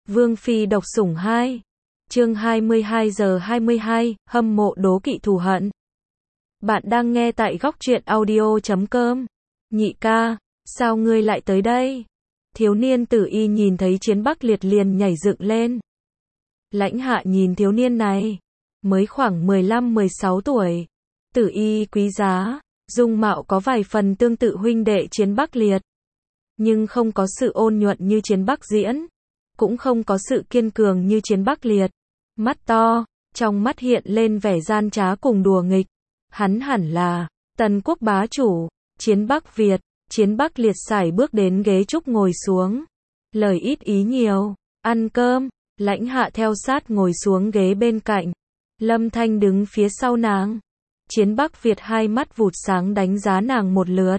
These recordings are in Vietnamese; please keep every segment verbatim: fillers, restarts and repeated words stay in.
Vương Phi độc sủng hai. Chương hai mươi hai giờ hai mươi hai, hâm mộ đố kỵ thù hận. Bạn đang nghe tại góc truyện audio chấm com. Nhị ca, sao ngươi lại tới đây? Thiếu niên Tử Y nhìn thấy Chiến Bắc Liệt liền nhảy dựng lên. Lãnh Hạ nhìn thiếu niên này, mới khoảng mười lăm mười sáu tuổi. Tử Y quý giá, dung mạo có vài phần tương tự huynh đệ Chiến Bắc Liệt, nhưng không có sự ôn nhuận như Chiến Bắc Diễn, cũng không có sự kiên cường như Chiến Bắc Liệt. Mắt to, trong mắt hiện lên vẻ gian trá cùng đùa nghịch. Hắn hẳn là Tần quốc bá chủ, Chiến Bắc Việt. Chiến Bắc Liệt sải bước đến ghế trúc ngồi xuống. Lời ít ý nhiều, ăn cơm. Lãnh Hạ theo sát ngồi xuống ghế bên cạnh. Lâm Thanh đứng phía sau nàng. Chiến Bắc Việt hai mắt vụt sáng đánh giá nàng một lượt,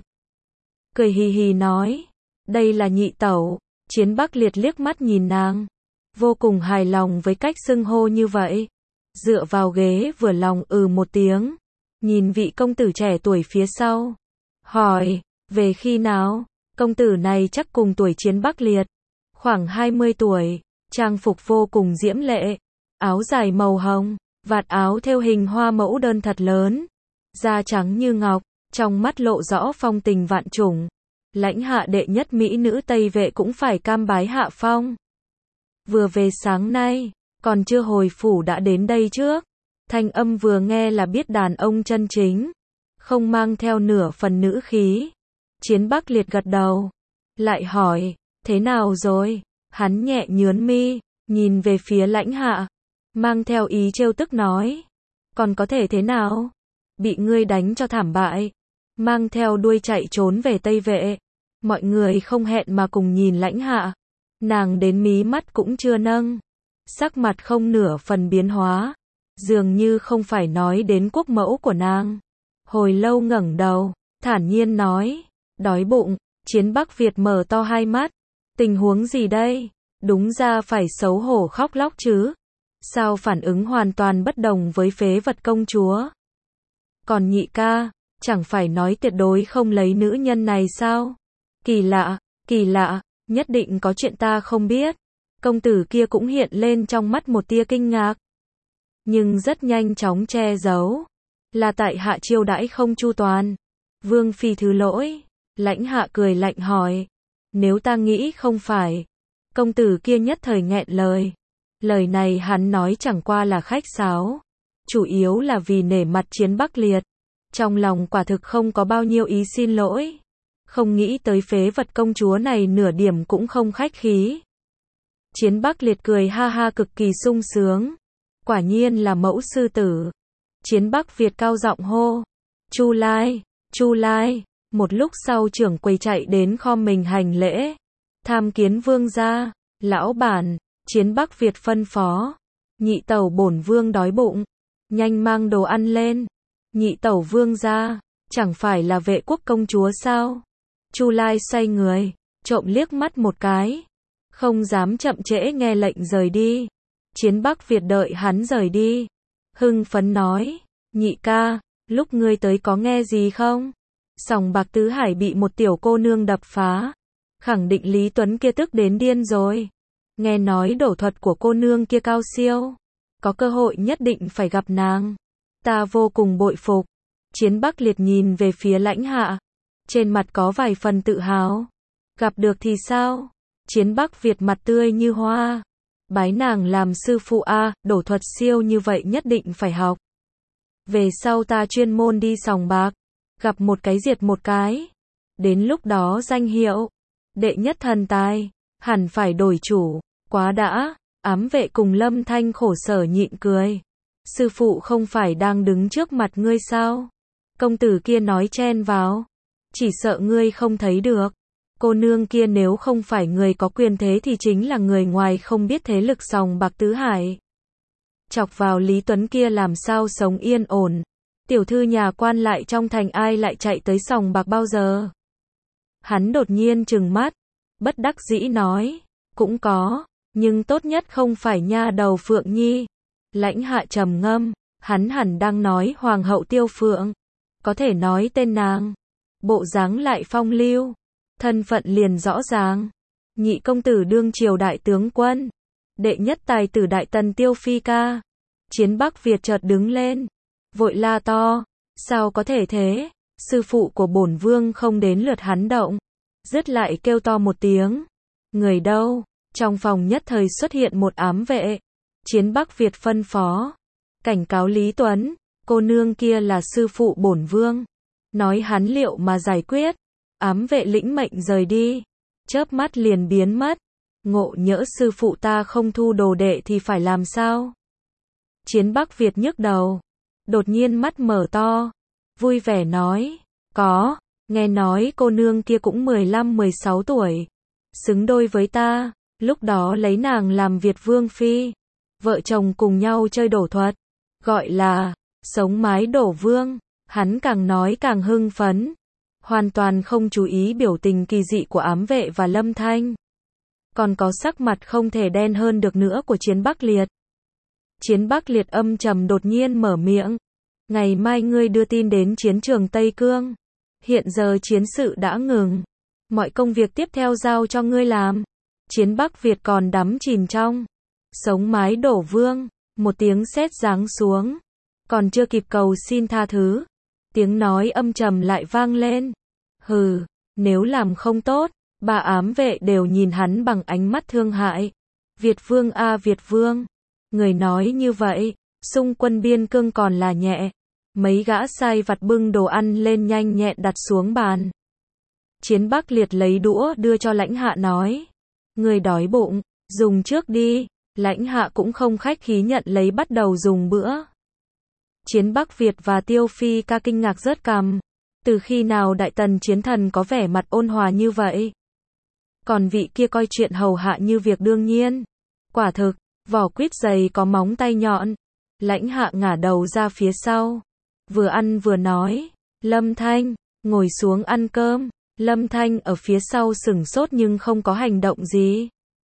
cười hì hì nói, đây là nhị tẩu. Chiến Bắc Liệt liếc mắt nhìn nàng, vô cùng hài lòng với cách xưng hô như vậy. Dựa vào ghế vừa lòng ừ một tiếng, nhìn vị công tử trẻ tuổi phía sau, hỏi, về khi nào? Công tử này chắc cùng tuổi Chiến Bắc Liệt, khoảng hai mươi tuổi, trang phục vô cùng diễm lệ, áo dài màu hồng, vạt áo thêu hình hoa mẫu đơn thật lớn, da trắng như ngọc, trong mắt lộ rõ phong tình vạn trùng. Lãnh Hạ đệ nhất mỹ nữ Tây Vệ cũng phải cam bái hạ phong. Vừa về sáng nay, còn chưa hồi phủ đã đến đây trước. Thanh âm vừa nghe là biết đàn ông chân chính, không mang theo nửa phần nữ khí. Chiến Bắc Liệt gật đầu, lại hỏi, thế nào rồi? Hắn nhẹ nhướng mi, nhìn về phía Lãnh Hạ, mang theo ý trêu tức nói, còn có thể thế nào? Bị ngươi đánh cho thảm bại, mang theo đuôi chạy trốn về Tây Vệ. Mọi người không hẹn mà cùng nhìn Lãnh Hạ, nàng đến mí mắt cũng chưa nâng, sắc mặt không nửa phần biến hóa, dường như không phải nói đến quốc mẫu của nàng. Hồi lâu ngẩng đầu, thản nhiên nói, đói bụng. Chiến Bắc Việt mở to hai mắt, tình huống gì đây? Đúng ra phải xấu hổ khóc lóc chứ, sao phản ứng hoàn toàn bất đồng với phế vật công chúa. Còn nhị ca, chẳng phải nói tuyệt đối không lấy nữ nhân này sao? Kỳ lạ, kỳ lạ, nhất định có chuyện ta không biết. Công tử kia cũng hiện lên trong mắt một tia kinh ngạc, nhưng rất nhanh chóng che giấu, là tại hạ chiêu đãi không chu toàn. Vương Phi thứ lỗi. Lãnh Hạ cười lạnh hỏi, nếu ta nghĩ không phải. Công tử kia nhất thời nghẹn lời. Lời này hắn nói chẳng qua là khách sáo, chủ yếu là vì nể mặt Chiến Bắc Liệt. Trong lòng quả thực không có bao nhiêu ý xin lỗi. Không nghĩ tới phế vật công chúa này nửa điểm cũng không khách khí. Chiến Bắc Liệt cười ha ha cực kỳ sung sướng. Quả nhiên là mẫu sư tử. Chiến Bắc Việt cao giọng hô, Chu Lai, Chu Lai. Một lúc sau trưởng quầy chạy đến khom mình hành lễ. Tham kiến vương gia. Lão bản. Chiến Bắc Việt phân phó, nhị tẩu bổn vương đói bụng, nhanh mang đồ ăn lên. Nhị tẩu vương gia, chẳng phải là Vệ quốc công chúa sao? Chu Lai xoay người, trộm liếc mắt một cái, không dám chậm trễ nghe lệnh rời đi. Chiến Bắc Việt đợi hắn rời đi, hưng phấn nói, nhị ca, lúc ngươi tới có nghe gì không? Sòng bạc Tứ Hải bị một tiểu cô nương đập phá, khẳng định Lý Tuấn kia tức đến điên rồi. Nghe nói đổ thuật của cô nương kia cao siêu, có cơ hội nhất định phải gặp nàng. Ta vô cùng bội phục. Chiến Bắc Liệt nhìn về phía Lãnh Hạ, trên mặt có vài phần tự hào. Gặp được thì sao? Chiến Bắc Việt mặt tươi như hoa. Bái nàng làm sư phụ a, đổ thuật siêu như vậy nhất định phải học. Về sau ta chuyên môn đi sòng bạc, gặp một cái diệt một cái. Đến lúc đó danh hiệu đệ nhất thần tài hẳn phải đổi chủ. Quá đã. Ám Vệ cùng Lâm Thanh khổ sở nhịn cười. Sư phụ không phải đang đứng trước mặt ngươi sao? Công tử kia nói chen vào, chỉ sợ ngươi không thấy được. Cô nương kia nếu không phải người có quyền thế thì chính là người ngoài không biết thế lực sòng bạc Tứ Hải. Chọc vào Lý Tuấn kia làm sao sống yên ổn. Tiểu thư nhà quan lại trong thành ai lại chạy tới sòng bạc bao giờ? Hắn đột nhiên trừng mắt, bất đắc dĩ nói, cũng có, nhưng tốt nhất không phải nha đầu Phượng Nhi. Lãnh Hạ trầm ngâm, hắn hẳn đang nói Hoàng hậu Tiêu Phượng, có thể nói tên nàng, bộ dáng lại phong lưu, thân phận liền rõ ràng. Nhị công tử đương triều đại tướng quân, đệ nhất tài tử Đại Tần Tiêu Phi ca. Chiến Bắc Việt chợt đứng lên, vội la to, sao có thể thế, sư phụ của bổn vương không đến lượt hắn động. Dứt lại kêu to một tiếng, người đâu? Trong phòng nhất thời xuất hiện một ám vệ. Chiến Bắc Việt phân phó, cảnh cáo Lý Tuấn, cô nương kia là sư phụ bổn vương, nói hắn liệu mà giải quyết. Ám vệ lĩnh mệnh rời đi, chớp mắt liền biến mất. Ngộ nhỡ sư phụ ta không thu đồ đệ thì phải làm sao? Chiến Bắc Việt nhức đầu, đột nhiên mắt mở to, vui vẻ nói, có, nghe nói cô nương kia cũng mười lăm mười sáu tuổi, xứng đôi với ta, lúc đó lấy nàng làm Việt Vương Phi, vợ chồng cùng nhau chơi đổ thuật, gọi là sống mái đổ vương. Hắn càng nói càng hưng phấn, hoàn toàn không chú ý biểu tình kỳ dị của ám vệ và Lâm Thanh. Còn có sắc mặt không thể đen hơn được nữa của Chiến Bắc Liệt. Chiến Bắc Liệt âm trầm đột nhiên mở miệng, ngày mai ngươi đưa tin đến chiến trường Tây Cương. Hiện giờ chiến sự đã ngừng, mọi công việc tiếp theo giao cho ngươi làm. Chiến Bắc Việt còn đắm chìm trong sống mái đổ vương, một tiếng sét giáng xuống, còn chưa kịp cầu xin tha thứ, tiếng nói âm trầm lại vang lên, hừ, nếu làm không tốt. Ba ám vệ đều nhìn hắn bằng ánh mắt thương hại. Việt Vương a Việt Vương, người nói như vậy, xung quân biên cương còn là nhẹ. Mấy gã sai vặt bưng đồ ăn lên nhanh nhẹn đặt xuống bàn. Chiến Bắc Liệt lấy đũa đưa cho lãnh hạ nói, người đói bụng, dùng trước đi. Lãnh hạ cũng không khách khí nhận lấy bắt đầu dùng bữa. Chiến Bắc Việt và Tiêu Phi ca kinh ngạc rớt cằm. Từ khi nào Đại Tần chiến thần có vẻ mặt ôn hòa như vậy? Còn vị kia coi chuyện hầu hạ như việc đương nhiên. Quả thực, vỏ quýt dày có móng tay nhọn. Lãnh hạ ngả đầu ra phía sau, vừa ăn vừa nói, Lâm Thanh, ngồi xuống ăn cơm. Lâm Thanh ở phía sau sửng sốt nhưng không có hành động gì.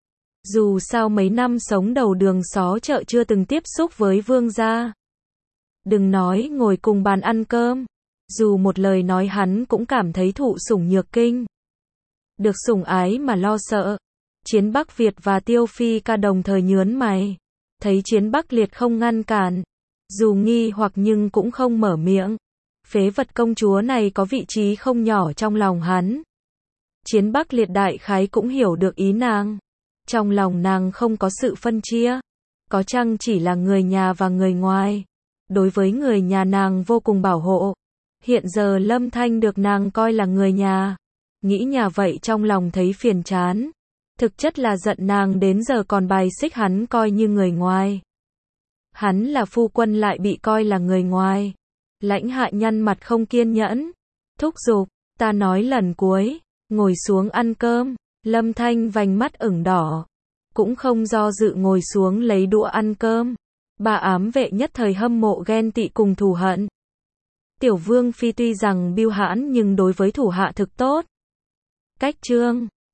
Dù sao mấy năm sống đầu đường xó chợ chưa từng tiếp xúc với vương gia. Đừng nói ngồi cùng bàn ăn cơm, dù một lời nói hắn cũng cảm thấy thụ sủng nhược kinh. Được sủng ái mà lo sợ. Chiến Bắc Việt và Tiêu Phi ca đồng thời nhớn mày, thấy Chiến Bắc Liệt không ngăn cản, dù nghi hoặc nhưng cũng không mở miệng. Phế vật công chúa này có vị trí không nhỏ trong lòng hắn. Chiến Bắc Liệt đại khái cũng hiểu được ý nàng. Trong lòng nàng không có sự phân chia, có chăng chỉ là người nhà và người ngoài. Đối với người nhà nàng vô cùng bảo hộ. Hiện giờ Lâm Thanh được nàng coi là người nhà, nghĩ nhà vậy trong lòng thấy phiền chán. Thực chất là giận nàng đến giờ còn bài xích hắn coi như người ngoài. Hắn là phu quân lại bị coi là người ngoài. Lãnh hạ nhăn mặt không kiên nhẫn, thúc giục, ta nói lần cuối, ngồi xuống ăn cơm. Lâm Thanh vành mắt ửng đỏ, cũng không do dự ngồi xuống lấy đũa ăn cơm. Bà ám vệ nhất thời hâm mộ ghen tị cùng thù hận. Tiểu Vương Phi tuy rằng bưu hãn nhưng đối với thủ hạ thực tốt. Cách trương